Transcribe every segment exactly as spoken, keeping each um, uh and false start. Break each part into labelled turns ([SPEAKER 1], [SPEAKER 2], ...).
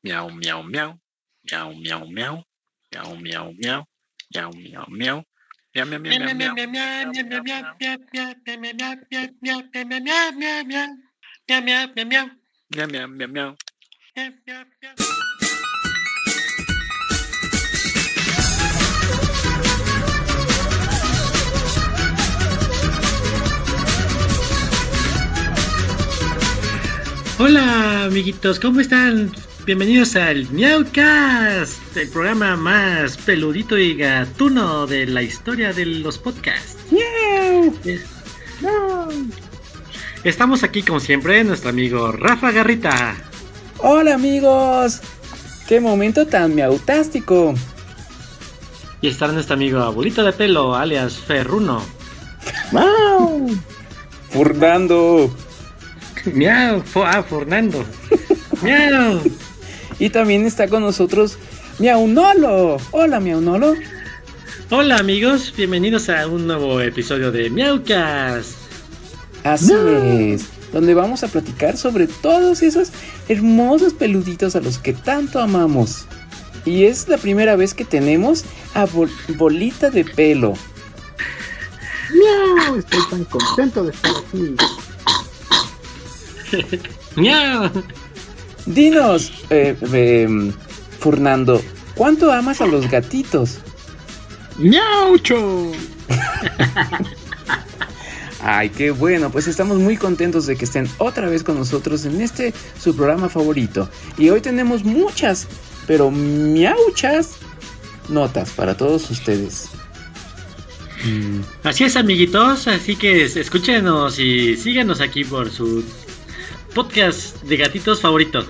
[SPEAKER 1] Miau, miau, miau. Miau, miau, miau. Miau, miau, miau. Miau, miau, miau. Miau, miau, miau, miau, miau. Miau, miau, miau, miau. Hola amiguitos, ¿cómo están? Bienvenidos al Miaucast, el programa más peludito y gatuno de la historia de los podcasts.
[SPEAKER 2] ¡Miau!
[SPEAKER 1] No. Estamos aquí como siempre, nuestro amigo Rafa Garrita.
[SPEAKER 2] Hola amigos, qué momento tan miautástico.
[SPEAKER 1] Y está nuestro amigo Abuelito de Pelo, alias Ferruno.
[SPEAKER 2] ¡Miau! Fernando.
[SPEAKER 1] Miau, ah, Fernando. Miau.
[SPEAKER 2] Y también está con nosotros Miaunolo. Hola Miaunolo.
[SPEAKER 1] Hola amigos, bienvenidos a un nuevo episodio de Miaucast.
[SPEAKER 2] Así no. es, donde vamos a platicar sobre todos esos hermosos peluditos a los que tanto amamos. Y es la primera vez que tenemos a Bol- Bolita de Pelo.
[SPEAKER 3] ¡Miau! Estoy tan contento de estar aquí.
[SPEAKER 1] ¡Miau!
[SPEAKER 2] Dinos, eh, eh, Fernando, ¿cuánto amas a los gatitos?
[SPEAKER 3] ¡Miaucho!
[SPEAKER 2] Ay, qué bueno, pues estamos muy contentos de que estén otra vez con nosotros en este su programa favorito. Y hoy tenemos muchas, pero miauchas notas para todos ustedes.
[SPEAKER 1] Mm. Así es, amiguitos, así que escúchenos y síganos aquí por su podcast de gatitos favorito.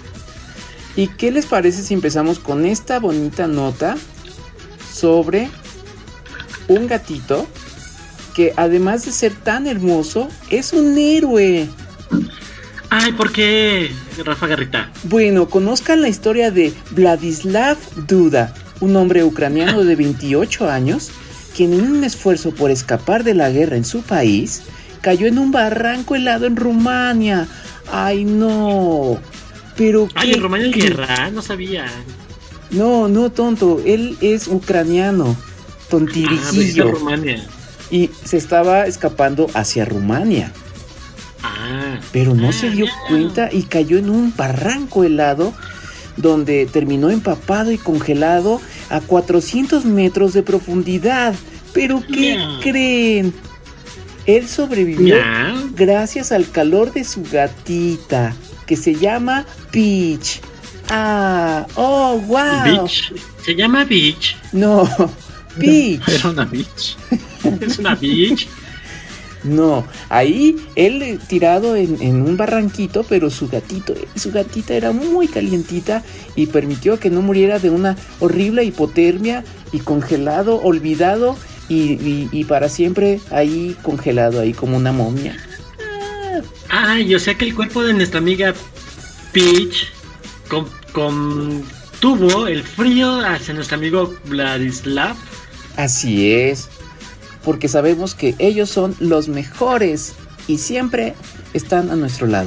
[SPEAKER 2] ¿Y qué les parece si empezamos con esta bonita nota sobre un gatito que además de ser tan hermoso, es un héroe?
[SPEAKER 1] Ay, ¿por qué, Rafa Garrita?
[SPEAKER 2] Bueno, conozcan la historia de Vladislav Duda, un hombre ucraniano de veintiocho años, quien en un esfuerzo por escapar de la guerra en su país, cayó en un barranco helado en Rumania. ¡Ay, no! Pero
[SPEAKER 1] Ay, ¿en Rumania hay guerra? No sabía.
[SPEAKER 2] No, no, tonto, él es ucraniano, tontirijillo.
[SPEAKER 1] Ah, Rumania.
[SPEAKER 2] Y se estaba escapando hacia Rumania.
[SPEAKER 1] Ah.
[SPEAKER 2] Pero no
[SPEAKER 1] ah,
[SPEAKER 2] se dio
[SPEAKER 1] no.
[SPEAKER 2] cuenta y cayó en un barranco helado donde terminó empapado y congelado a cuatrocientos metros de profundidad. ¿Pero qué
[SPEAKER 1] No.
[SPEAKER 2] creen? Él sobrevivió
[SPEAKER 1] No.
[SPEAKER 2] gracias al calor de su gatita, que se llama Peach. Ah, oh, wow.
[SPEAKER 1] Beach. ¿Se llama Beach?
[SPEAKER 2] No, Peach.
[SPEAKER 3] Era una bitch.
[SPEAKER 1] ¿Es una Beach?
[SPEAKER 2] No, ahí él eh, tirado en, en un barranquito, pero su gatito, su gatita era muy calientita y permitió que no muriera de una horrible hipotermia y congelado, olvidado y, y, y para siempre ahí congelado, ahí como una momia.
[SPEAKER 1] Ay, o sea que el cuerpo de nuestra amiga Peach con, contuvo el frío hacia nuestro amigo Vladislav.
[SPEAKER 2] Así es, porque sabemos que ellos son los mejores y siempre están a nuestro lado.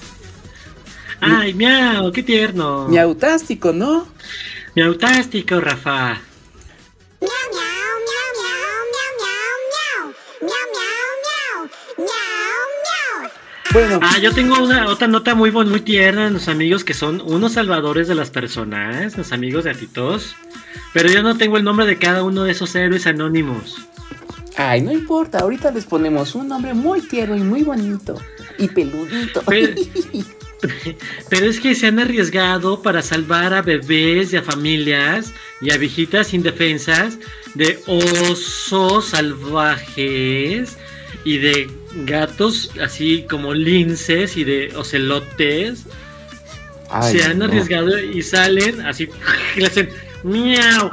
[SPEAKER 1] Ay, miau, qué tierno.
[SPEAKER 2] Miautástico, ¿no?
[SPEAKER 1] Miautástico, Rafa.
[SPEAKER 2] Bueno,
[SPEAKER 1] Ah, yo tengo una otra nota muy bon- muy tierna de los amigos que son unos salvadores de las personas, los amigos gatitos. Pero yo no tengo el nombre de cada uno de esos héroes anónimos.
[SPEAKER 2] ay, no importa, ahorita les ponemos un nombre muy tierno y muy bonito y peludito.
[SPEAKER 1] Pero, pero es que se han arriesgado para salvar a bebés y a familias y a viejitas indefensas de osos salvajes y de gatos así como linces y de ocelotes.
[SPEAKER 2] Ay,
[SPEAKER 1] Se han
[SPEAKER 2] no.
[SPEAKER 1] arriesgado y salen así y le hacen miau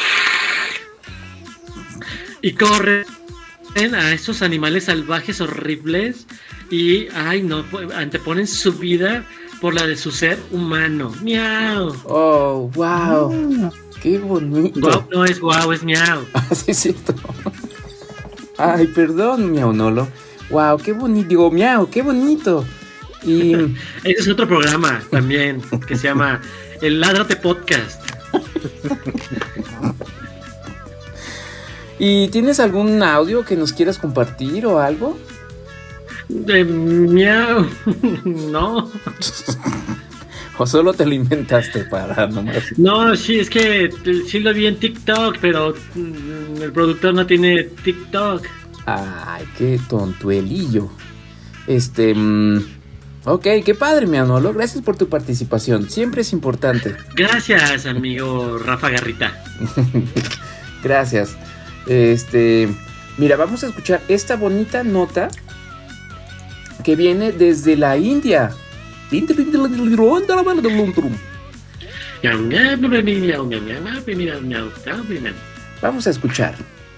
[SPEAKER 1] y corren a esos animales salvajes horribles y ay no anteponen su vida por la de su ser humano. Miau.
[SPEAKER 2] Oh, wow, qué bonito.
[SPEAKER 1] Guau no es guau, es miau.
[SPEAKER 2] Así es cierto. Ay, perdón, Miaunolo. Wow, qué bonito. Digo, miau, qué bonito. Y
[SPEAKER 1] ese es otro programa también que se llama el Ládrate Podcast.
[SPEAKER 2] ¿Y tienes algún audio que nos quieras compartir o algo?
[SPEAKER 1] De miau. No.
[SPEAKER 2] ¿O solo te lo inventaste para nomás?
[SPEAKER 1] No, sí, es que sí lo vi en TikTok, pero mm, el productor no tiene TikTok.
[SPEAKER 2] Ay, qué tontuelillo. Este... Mmm, ok, qué padre, mi Anolo. Gracias por tu participación. Siempre es importante.
[SPEAKER 1] Gracias, amigo Rafa Garrita.
[SPEAKER 2] Gracias. Este... Mira, vamos a escuchar esta bonita nota que viene desde la India. Vamos a escuchar.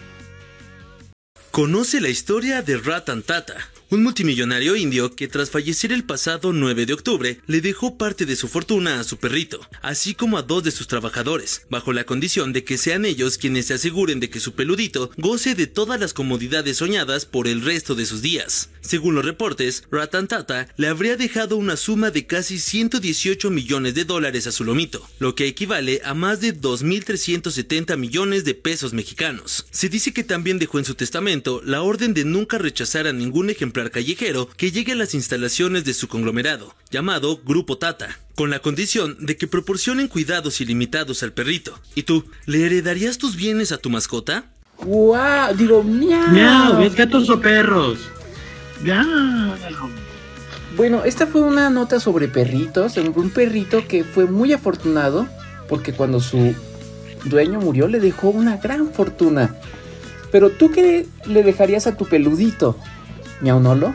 [SPEAKER 4] Conoce la historia de Ratan Tata, un multimillonario indio que tras fallecer el pasado nueve de octubre le dejó parte de su fortuna a su perrito, así como a dos de sus trabajadores, bajo la condición de que sean ellos quienes se aseguren de que su peludito goce de todas las comodidades soñadas por el resto de sus días. Según los reportes, Ratan Tata le habría dejado una suma de casi ciento dieciocho millones de dólares a su lomito, lo que equivale a más de dos mil trescientos setenta millones de pesos mexicanos. Se dice que también dejó en su testamento la orden de nunca rechazar a ningún ejemplar callejero que llegue a las instalaciones de su conglomerado, llamado Grupo Tata, con la condición de que proporcionen cuidados ilimitados al perrito. ¿Y tú, le heredarías tus bienes a tu mascota?
[SPEAKER 2] ¡Guau! Digo, miau.
[SPEAKER 1] Miau, ¿ves gatos o perros?
[SPEAKER 3] Ya.
[SPEAKER 2] Bueno, esta fue una nota sobre perritos, un perrito que fue muy afortunado porque cuando su dueño murió le dejó una gran fortuna. Pero ¿tú qué le dejarías a tu peludito, Miaunolo?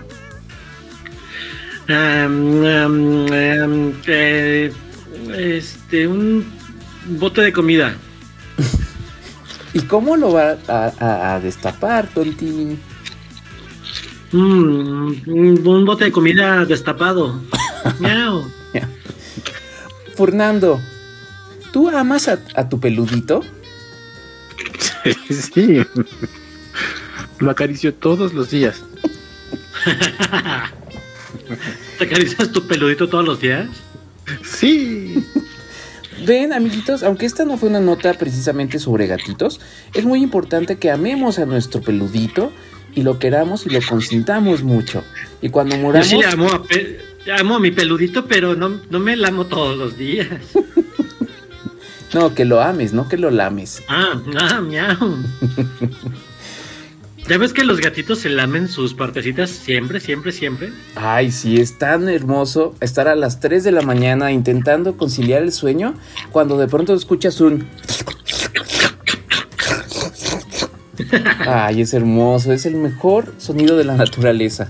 [SPEAKER 1] Um, um, um, eh, este, un bote de comida.
[SPEAKER 2] ¿Y cómo lo va a, a, a destapar, tontín?
[SPEAKER 1] Mm, un bote de comida destapado. Miau.
[SPEAKER 2] Fernando, ¿tú amas a, a tu peludito?
[SPEAKER 3] Sí. Lo acaricio todos los días.
[SPEAKER 1] ¿Te acaricias tu peludito todos los días?
[SPEAKER 3] Sí.
[SPEAKER 2] Ven, amiguitos, aunque esta no fue una nota precisamente sobre gatitos, es muy importante que amemos a nuestro peludito y lo queramos y lo consintamos mucho. Y cuando moramos...
[SPEAKER 1] Yo sí amo a, pe- amo a mi peludito, pero no, no me lamo todos los días.
[SPEAKER 2] No, que lo ames, no que lo lames.
[SPEAKER 1] Ah, ah, miau. ¿Ya ves que los gatitos se lamen sus partecitas siempre, siempre, siempre?
[SPEAKER 2] Ay, sí, es tan hermoso estar a las tres de la mañana intentando conciliar el sueño cuando de pronto escuchas un... Ay, es hermoso, es el mejor sonido de la naturaleza.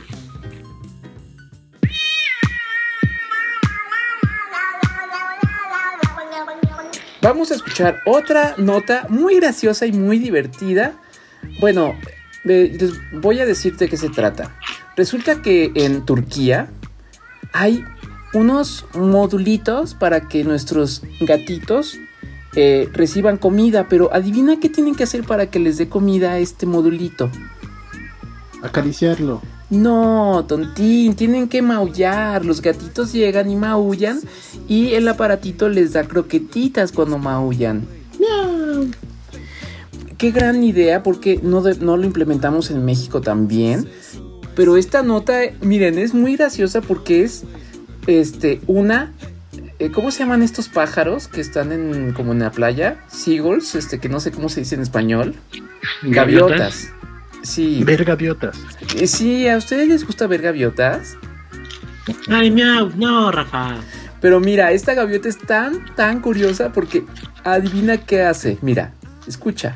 [SPEAKER 2] Vamos a escuchar otra nota muy graciosa y muy divertida. Bueno, eh, les voy a decirte de qué se trata. Resulta que en Turquía hay unos modulitos para que nuestros gatitos eh, reciban comida, pero adivina qué tienen que hacer para que les dé comida a este modulito.
[SPEAKER 3] Acariciarlo.
[SPEAKER 2] No, tontín, tienen que maullar. Los gatitos llegan y maullan y el aparatito les da croquetitas cuando maullan.
[SPEAKER 3] Miau.
[SPEAKER 2] Qué gran idea, porque no, de, no lo implementamos en México también. Pero esta nota, miren, es muy graciosa porque es este una... Eh, ¿Cómo se llaman estos pájaros que están en como en la playa? Seagulls, este que no sé cómo se dice en español. Gaviotas. Gaviotas. Sí.
[SPEAKER 3] Ver gaviotas.
[SPEAKER 2] Eh, sí, ¿a ustedes les gusta ver gaviotas?
[SPEAKER 1] Ay, miau, no, Rafa.
[SPEAKER 2] Pero mira, esta gaviota es tan, tan curiosa porque adivina qué hace. Mira, escucha.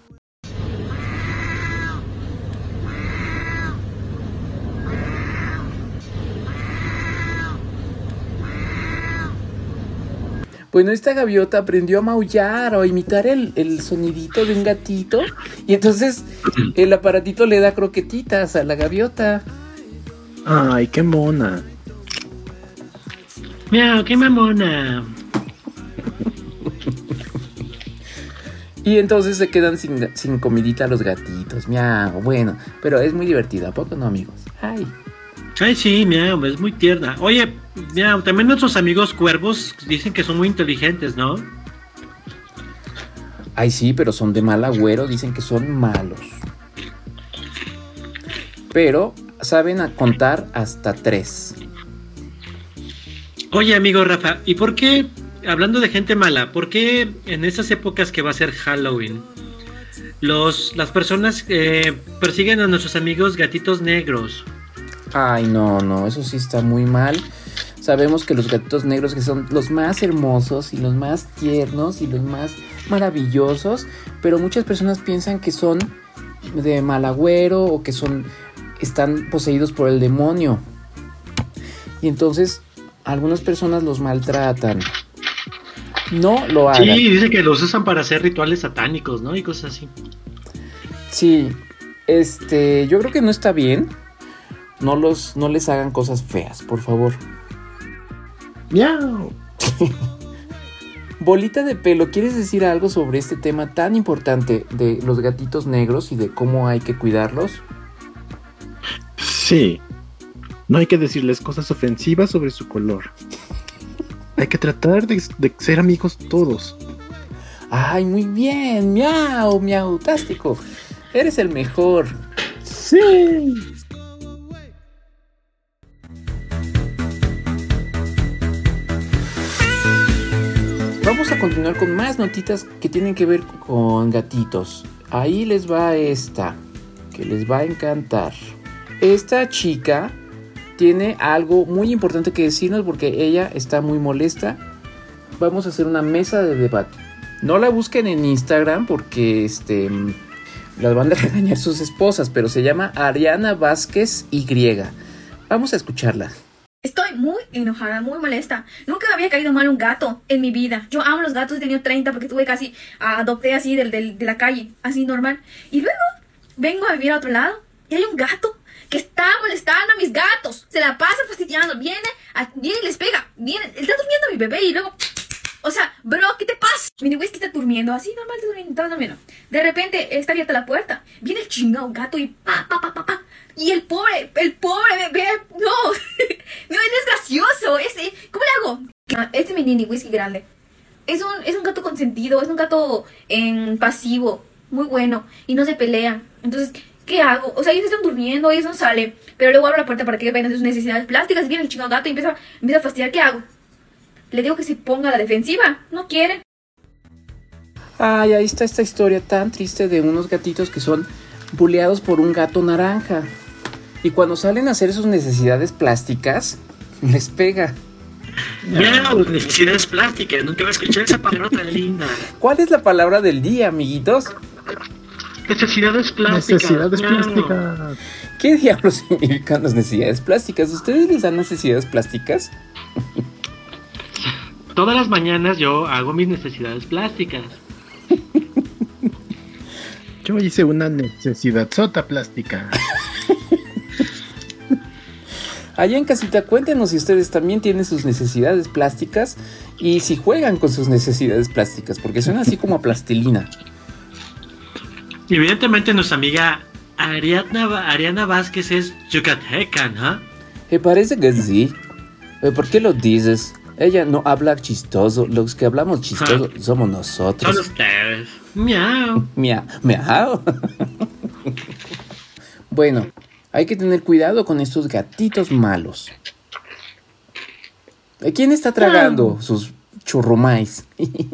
[SPEAKER 2] Bueno, esta gaviota aprendió a maullar o a imitar el, el sonidito de un gatito. Y entonces el aparatito le da croquetitas a la gaviota.
[SPEAKER 3] Ay, qué mona.
[SPEAKER 1] Miau, qué mamona.
[SPEAKER 2] Y entonces se quedan sin, sin comidita los gatitos. Miau, bueno, pero es muy divertido, ¿a poco no, amigos? Ay.
[SPEAKER 1] Ay, sí, miau, es muy tierna. Oye, miau, también nuestros amigos cuervos dicen que son muy inteligentes, ¿no?
[SPEAKER 2] Ay, sí, pero son de mal agüero, dicen que son malos. Pero saben a contar hasta tres.
[SPEAKER 1] Oye, amigo Rafa, ¿y por qué, hablando de gente mala, por qué en esas épocas que va a ser Halloween, los, las personas eh, persiguen a nuestros amigos gatitos negros?
[SPEAKER 2] Ay, no, no, eso sí está muy mal. Sabemos que los gatitos negros, que son los más hermosos y los más tiernos y los más maravillosos, pero muchas personas piensan que son de mal agüero o que son, están poseídos por el demonio. Y entonces algunas personas los maltratan. No lo hagan.
[SPEAKER 1] Sí, dice que los usan para hacer rituales satánicos, ¿no? Y cosas así.
[SPEAKER 2] Sí, este, yo creo que no está bien. No los, no les hagan cosas feas, por favor.
[SPEAKER 3] ¡Miau!
[SPEAKER 2] Bolita de pelo, ¿quieres decir algo sobre este tema tan importante de los gatitos negros y de cómo hay que cuidarlos?
[SPEAKER 3] Sí. No hay que decirles cosas ofensivas sobre su color. Hay que tratar de, de ser amigos todos.
[SPEAKER 2] Ay, muy bien, miau, miau, tástico. Eres el mejor.
[SPEAKER 3] Sí.
[SPEAKER 2] Vamos a continuar con más notitas que tienen que ver con gatitos. Ahí les va esta, que les va a encantar. Esta chica tiene algo muy importante que decirnos porque ella está muy molesta. Vamos a hacer una mesa de debate. No la busquen en Instagram porque este, las van a regañar sus esposas, pero se llama Ariana Vázquez Y. Vamos a escucharla.
[SPEAKER 5] Estoy muy enojada, muy molesta. Nunca me había caído mal un gato en mi vida. Yo amo los gatos, he tenido treinta porque tuve casi, adopté así del, del, de la calle, así normal. Y luego vengo a vivir a otro lado y hay un gato que está molestando a mis gatos. Se la pasa fastidiando, viene, a, viene y les pega. Viene, está durmiendo mi bebé y luego... O sea, bro, ¿qué te pasa? Mi whisky está durmiendo, así normal, está durmiendo, está durmiendo. De repente está abierta la puerta, viene el chingado gato y pa, pa, pa, pa, pa. Y el pobre, el pobre bebé, no, no, es gracioso, ese, ¿cómo le hago? Este es mi mini whisky grande. Es un, es un gato consentido, es un gato en pasivo, muy bueno, y no se pelean. Entonces, ¿qué hago? O sea, ellos están durmiendo, ellos no salen, pero luego abro la puerta para que ellos vayan a hacer sus necesidades plásticas y viene el chingado gato y empieza, empieza a fastidiar. ¿Qué hago? Le digo que se ponga a la defensiva, no quiere.
[SPEAKER 2] Ay, ahí está esta historia tan triste de unos gatitos que son buleados por un gato naranja. Y cuando salen a hacer sus necesidades plásticas, les pega.
[SPEAKER 1] Miau, necesidades plásticas, nunca me escuché esa palabra tan linda.
[SPEAKER 2] ¿Cuál es la palabra del día, amiguitos?
[SPEAKER 1] Necesidades plásticas.
[SPEAKER 3] Necesidades
[SPEAKER 1] miau.
[SPEAKER 3] plásticas.
[SPEAKER 2] ¿Qué diablos significan las necesidades plásticas? ¿Ustedes les dan necesidades plásticas?
[SPEAKER 1] Todas las mañanas yo hago mis necesidades plásticas.
[SPEAKER 3] Yo hice una necesidad sota plástica.
[SPEAKER 2] Allá en casita, cuéntenos si ustedes también tienen sus necesidades plásticas y si juegan con sus necesidades plásticas, porque suena así como a plastilina.
[SPEAKER 1] Evidentemente nuestra amiga Ariadna, Ariana Vázquez es yucateca, ¿no?
[SPEAKER 2] Me parece que sí. ¿Por qué lo dices? Ella no habla chistoso, los que hablamos chistoso ah. somos nosotros.
[SPEAKER 1] Son ustedes. Miau.
[SPEAKER 2] Miau. Miau. Bueno, hay que tener cuidado con estos gatitos malos. ¿Quién está tragando sus churrumais?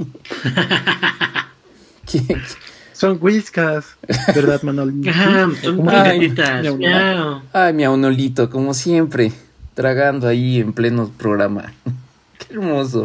[SPEAKER 2] ¿Quién?
[SPEAKER 3] Son whiskas, ¿verdad, Manolito?
[SPEAKER 1] Ajá, son gatitas. Miau.
[SPEAKER 2] Ay, mi aunolito, como siempre, tragando ahí en pleno programa. Qué hermoso.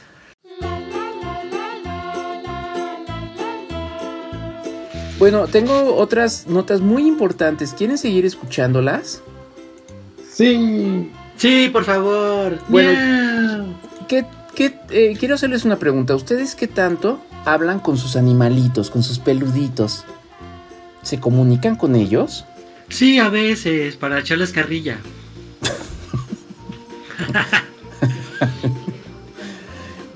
[SPEAKER 2] Bueno, tengo otras notas muy importantes. ¿Quieren seguir escuchándolas?
[SPEAKER 3] Sí.
[SPEAKER 1] Sí, por favor.
[SPEAKER 2] Bueno,
[SPEAKER 1] Miau.
[SPEAKER 2] ¿qué, qué, eh, quiero hacerles una pregunta. ¿Ustedes qué tanto hablan con sus animalitos, con sus peluditos? ¿Se comunican con ellos?
[SPEAKER 1] Sí, a veces, para echarles carrilla.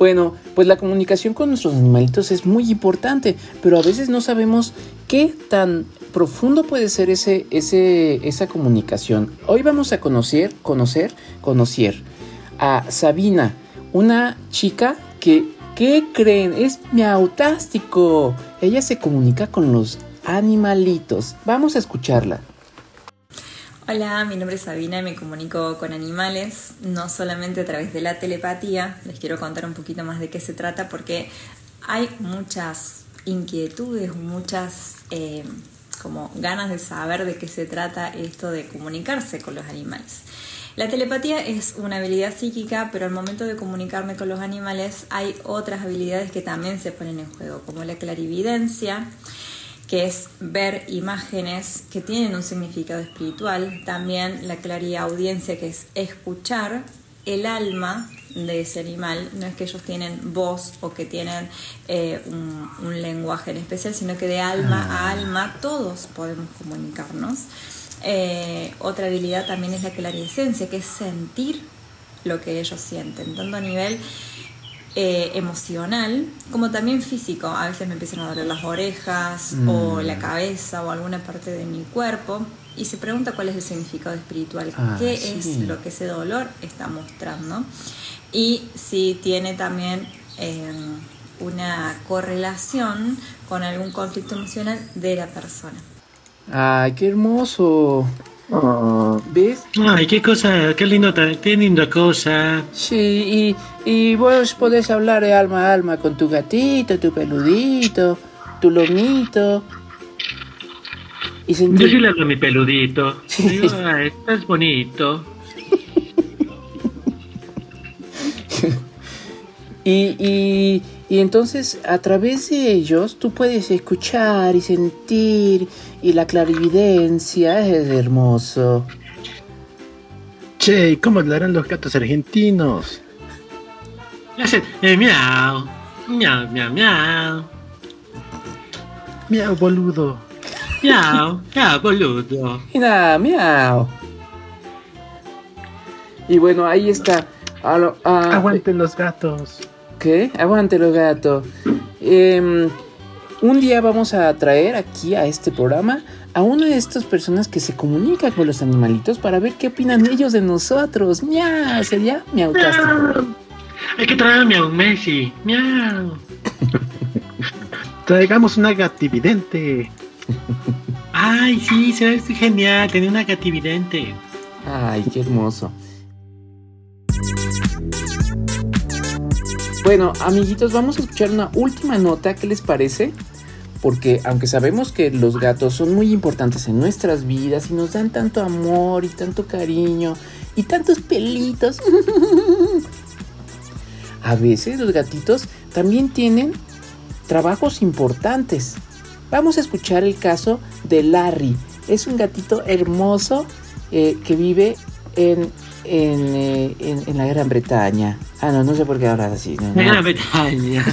[SPEAKER 2] Bueno, pues la comunicación con nuestros animalitos es muy importante, pero a veces no sabemos qué tan profundo puede ser ese, ese, esa comunicación. Hoy vamos a conocer, conocer, conocer a Sabina, una chica que, ¿qué creen? Es miautástico. Ella se comunica con los animalitos. Vamos a escucharla.
[SPEAKER 6] Hola, mi nombre es Sabina y me comunico con animales, no solamente a través de la telepatía. Les quiero contar un poquito más de qué se trata porque hay muchas inquietudes, muchas eh, como ganas de saber de qué se trata esto de comunicarse con los animales. La telepatía es una habilidad psíquica, pero al momento de comunicarme con los animales hay otras habilidades que también se ponen en juego, como la clarividencia, que es ver imágenes que tienen un significado espiritual, también la clariaudiencia, que es escuchar el alma de ese animal. No es que ellos tienen voz o que tienen eh, un, un lenguaje en especial, sino que de alma a alma todos podemos comunicarnos. Eh, otra habilidad también es la clariescencia, que es sentir lo que ellos sienten, tanto a nivel Eh, emocional como también físico. A veces me empiezan a doler las orejas mm. o la cabeza o alguna parte de mi cuerpo y se pregunta cuál es el significado espiritual, ah, qué sí. es lo que ese dolor está mostrando y si tiene también eh, una correlación con algún conflicto emocional de la persona.
[SPEAKER 2] ¡Ay, qué hermoso! Oh. ¿Ves?
[SPEAKER 1] Ay, qué cosa, qué lindo, qué linda cosa.
[SPEAKER 2] Sí, y, y vos podés hablar de alma a alma con tu gatito, tu peludito, tu lomito.
[SPEAKER 1] Y sentir... Yo sí le hablo a mi peludito. Sí. Digo, ay, estás bonito.
[SPEAKER 2] y, y, y entonces a través de ellos tú puedes escuchar y sentir, y la clarividencia es hermoso.
[SPEAKER 3] Che, ¿cómo hablarán los gatos argentinos?
[SPEAKER 1] Hacen eh, miau, miau, miau, miau.
[SPEAKER 3] Miau, boludo.
[SPEAKER 1] Miau, miau, boludo.
[SPEAKER 2] Y nada, miau. Y bueno, ahí está. A lo, a...
[SPEAKER 3] Aguanten los gatos.
[SPEAKER 2] ¿Qué? Aguante los gatos. Eh, un día vamos a traer aquí a este programa a una de estas personas que se comunican con los animalitos para ver qué opinan ellos de nosotros. ¡Miau! Sería miautástico.
[SPEAKER 1] Hay que traer a Miau Messi. ¡Miau!
[SPEAKER 3] Traigamos una gatividente.
[SPEAKER 1] Ay, sí, se ve genial tener una gatividente.
[SPEAKER 2] Ay, qué hermoso. Bueno, amiguitos, vamos a escuchar una última nota. ¿Qué les parece? Porque aunque sabemos que los gatos son muy importantes en nuestras vidas y nos dan tanto amor y tanto cariño y tantos pelitos, a veces los gatitos también tienen trabajos importantes. Vamos a escuchar el caso de Larry. Es un gatito hermoso eh, que vive en, en, eh, en, en la Gran Bretaña. Ah, no, no sé por qué hablas así. No, no.
[SPEAKER 1] La Gran Bretaña.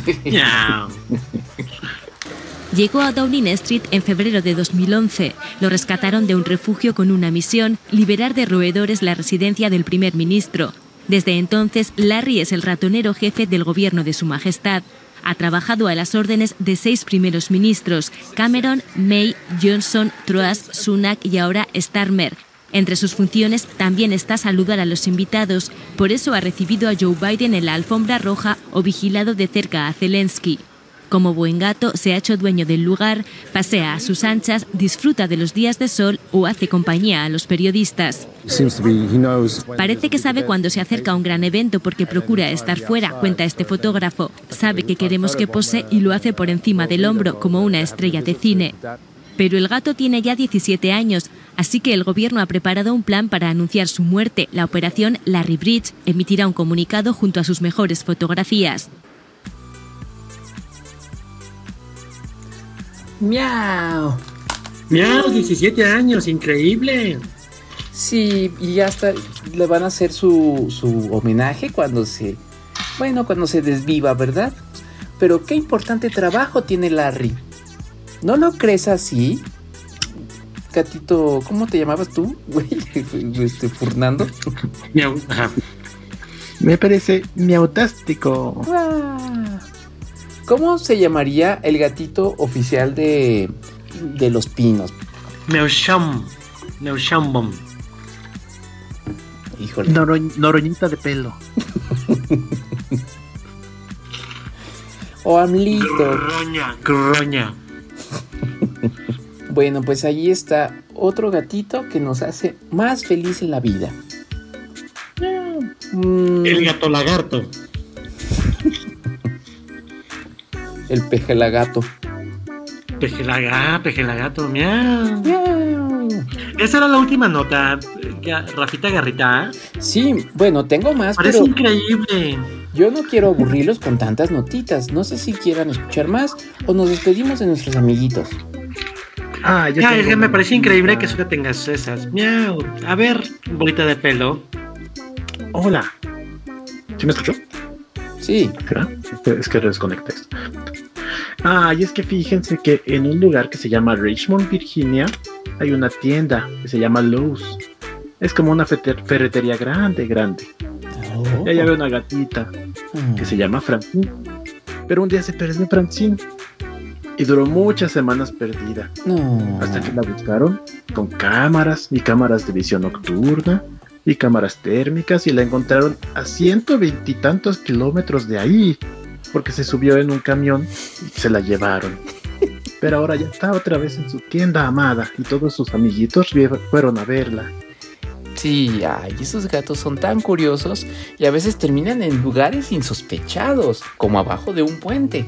[SPEAKER 7] Llegó a Downing Street en febrero de dos mil once. Lo rescataron de un refugio con una misión: liberar de roedores la residencia del primer ministro. Desde entonces, Larry es el ratonero jefe del gobierno de Su Majestad. Ha trabajado a las órdenes de seis primeros ministros: Cameron, May, Johnson, Truss, Sunak y ahora Starmer. Entre sus funciones también está saludar a los invitados. Por eso ha recibido a Joe Biden en la alfombra roja o vigilado de cerca a Zelensky. Como buen gato, se ha hecho dueño del lugar, pasea a sus anchas, disfruta de los días de sol o hace compañía a los periodistas. Parece que sabe cuando se acerca a un gran evento porque procura estar fuera, cuenta este fotógrafo. Sabe que queremos que pose y lo hace por encima del hombro, como una estrella de cine. Pero el gato tiene ya diecisiete años, así que el gobierno ha preparado un plan para anunciar su muerte. La operación Larry Bridge emitirá un comunicado junto a sus mejores fotografías.
[SPEAKER 2] ¡Miau!
[SPEAKER 1] ¡Miau! diecisiete años, increíble.
[SPEAKER 2] Sí, y ya hasta le van a hacer su, su homenaje cuando se... Bueno, cuando se desviva, ¿verdad? Pero qué importante trabajo tiene Larry. ¿No lo crees así? Gatito, ¿cómo te llamabas tú, güey? Este, Fernando.
[SPEAKER 1] Miau, ajá.
[SPEAKER 3] Me parece miautástico.
[SPEAKER 2] ¡Guau! ¿Cómo se llamaría el gatito oficial de, de Los Pinos?
[SPEAKER 1] Neusham. Neushambom.
[SPEAKER 2] Híjole.
[SPEAKER 3] Noro- noroñita de pelo.
[SPEAKER 2] O Amlito.
[SPEAKER 1] Groña, groña.
[SPEAKER 2] Bueno, pues ahí está otro gatito que nos hace más feliz en la vida. Mm,
[SPEAKER 1] El gato lagarto.
[SPEAKER 2] el pejelagato.
[SPEAKER 1] Pejelagato, pejelagato, miau.
[SPEAKER 2] Miau.
[SPEAKER 1] Esa era la última nota, Ga- Rafita Garrita.
[SPEAKER 2] Sí, bueno, tengo más,
[SPEAKER 1] Parece
[SPEAKER 2] pero
[SPEAKER 1] increíble.
[SPEAKER 2] yo no quiero aburrirlos con tantas notitas. No sé si quieran escuchar más o nos despedimos de nuestros amiguitos.
[SPEAKER 3] Ah, yo
[SPEAKER 1] Ya,
[SPEAKER 3] tengo
[SPEAKER 1] es que me
[SPEAKER 3] una
[SPEAKER 1] parece
[SPEAKER 3] noticia.
[SPEAKER 1] increíble que solo tengas esas. Miau. A ver, bolita de pelo.
[SPEAKER 3] Hola. ¿Sí me escuchó?
[SPEAKER 2] Sí.
[SPEAKER 3] ¿Será? Es que desconecté esto. Ah, y es que fíjense que en un lugar que se llama Richmond, Virginia, hay una tienda que se llama Lowe's. Es como una fete- ferretería grande, grande.
[SPEAKER 2] Oh.
[SPEAKER 3] Y ahí había una gatita
[SPEAKER 2] Mm.
[SPEAKER 3] que se llama Francine. Pero un día se perdió Francine. Y duró muchas semanas perdida.
[SPEAKER 2] No.
[SPEAKER 3] Hasta que la buscaron con cámaras y cámaras de visión nocturna y cámaras térmicas y la encontraron a ciento veintitantos kilómetros de ahí porque se subió en un camión y se la llevaron. Pero ahora ya está otra vez en su tienda amada y todos sus amiguitos vie- fueron a verla.
[SPEAKER 2] Sí, ay, esos gatos son tan curiosos y a veces terminan en lugares insospechados, como abajo de un puente.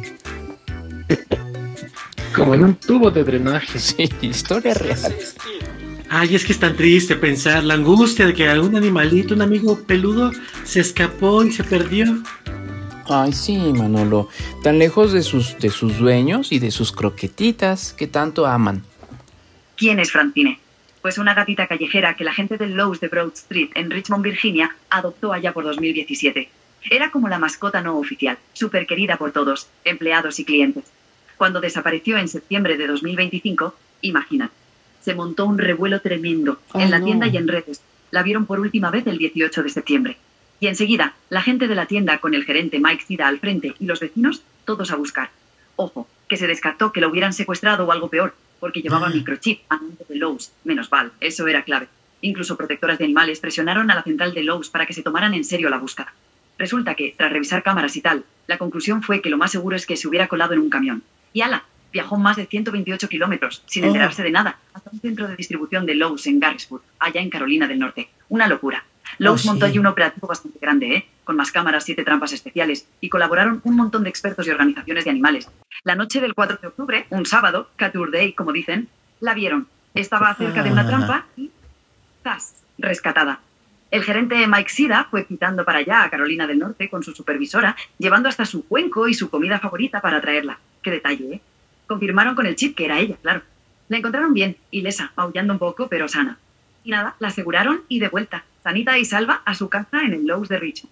[SPEAKER 3] Como en un tubo de drenaje.
[SPEAKER 2] Sí, historia real.
[SPEAKER 1] Ay, es que es tan triste pensar la angustia de que algún animalito, un amigo peludo, se escapó y se perdió.
[SPEAKER 2] Ay, sí, Manolo, tan lejos de sus, de sus dueños y de sus croquetitas que tanto aman.
[SPEAKER 8] ¿Quién es Francine? Pues una gatita callejera que la gente del Lowe's de Broad Street en Richmond, Virginia, adoptó allá por dos mil diecisiete. Era como la mascota no oficial, súper querida por todos, empleados y clientes. Cuando desapareció en septiembre de dos mil veinticinco, imagina, se montó un revuelo tremendo
[SPEAKER 2] Ay,
[SPEAKER 8] en la
[SPEAKER 2] no.
[SPEAKER 8] tienda y en redes. La vieron por última vez el dieciocho de septiembre. Y enseguida, la gente de la tienda con el gerente Mike Sida al frente y los vecinos, todos a buscar. Ojo, que se descartó que lo hubieran secuestrado o algo peor, porque llevaba microchip a nombre de Lowe's, menos mal, eso era clave. Incluso protectoras de animales presionaron a la central de Lowe's para que se tomaran en serio la búsqueda. Resulta que, tras revisar cámaras y tal, la conclusión fue que lo más seguro es que se hubiera colado en un camión. Y ala, viajó más de ciento veintiocho kilómetros, sin
[SPEAKER 2] Oh.
[SPEAKER 8] enterarse de nada, hasta un centro de distribución de Lowe's en Garrisburg, allá en Carolina del Norte. Una locura. Lowe's
[SPEAKER 2] Oh,
[SPEAKER 8] montó
[SPEAKER 2] sí.
[SPEAKER 8] allí un operativo bastante grande, ¿eh? Con más cámaras, siete trampas especiales, y colaboraron un montón de expertos y organizaciones de animales. La noche del cuatro de octubre, un sábado, Capture Day, como dicen, la vieron. Estaba cerca de una trampa y ¡zas! Rescatada. El gerente Mike Sida fue quitando para allá a Carolina del Norte con su supervisora, llevando hasta su cuenco y su comida favorita para traerla. ¡Qué detalle, eh! Confirmaron con el chip que era ella, claro. La encontraron bien, ilesa, aullando un poco, pero sana. Y nada, la aseguraron y de vuelta, sanita y salva, a su casa en el Lowe's de Richmond.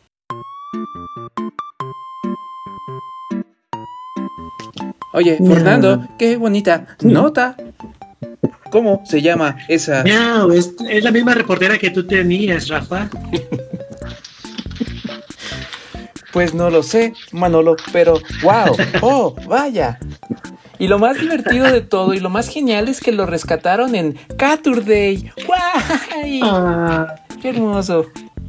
[SPEAKER 2] Oye, Fernando, qué bonita nota. ¿Cómo se llama esa?
[SPEAKER 1] Miau, es, es la misma reportera que tú tenías, Rafa.
[SPEAKER 2] Pues no lo sé, Manolo, pero wow, oh, vaya. Y lo más divertido de todo y lo más genial es que lo rescataron en Capture Day. ¡Guay!
[SPEAKER 3] Ah,
[SPEAKER 2] ¡Qué hermoso!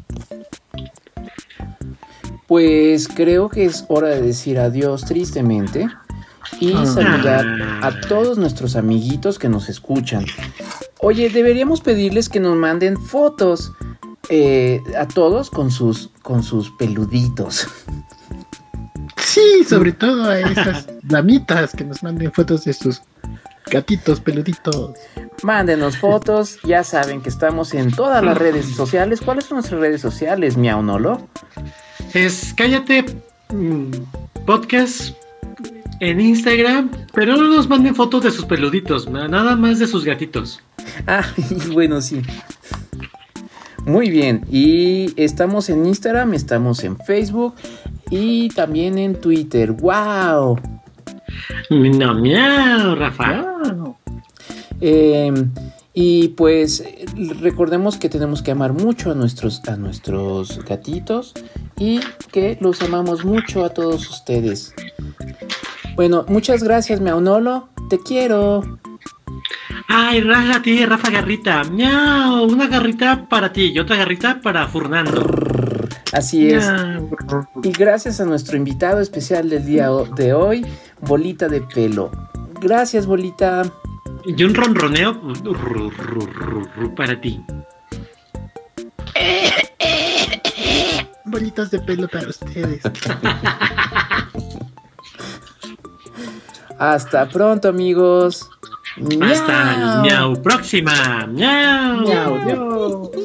[SPEAKER 2] Pues creo que es hora de decir adiós tristemente y
[SPEAKER 3] Ah.
[SPEAKER 2] saludar a todos nuestros amiguitos que nos escuchan. Oye, deberíamos pedirles que nos manden fotos eh, a todos con sus, con sus peluditos.
[SPEAKER 3] sí, sobre todo a esas damitas que nos manden fotos de sus gatitos peluditos.
[SPEAKER 2] Mándenos fotos, ya saben que estamos en todas las redes sociales. ¿Cuáles son nuestras redes sociales, Miau Nolo?
[SPEAKER 1] Es Cállate mm, Podcast en Instagram, pero no nos manden fotos de sus peluditos, nada más de sus gatitos.
[SPEAKER 2] Ah, bueno, sí. Muy bien, y estamos en Instagram, estamos en Facebook y también en Twitter. ¡Wow!
[SPEAKER 1] No, miau, Rafa.
[SPEAKER 3] Ah,
[SPEAKER 2] Eh, y pues recordemos que tenemos que amar mucho a nuestros, a nuestros gatitos y que los amamos mucho a todos ustedes. Bueno, muchas gracias, Miaunolo. Te quiero.
[SPEAKER 1] Ay, Rafa, a ti, Rafa Garrita. Miau, una garrita para ti y otra garrita para Fernando.
[SPEAKER 2] Así es. Y gracias a nuestro invitado especial del día de hoy, Bolita de Pelo. Gracias, Bolita.
[SPEAKER 1] Y un ronroneo para ti.
[SPEAKER 3] Bolitas de pelo para ustedes.
[SPEAKER 2] Hasta pronto, amigos.
[SPEAKER 1] Hasta miau próxima. Miau.
[SPEAKER 2] Miau. Miau.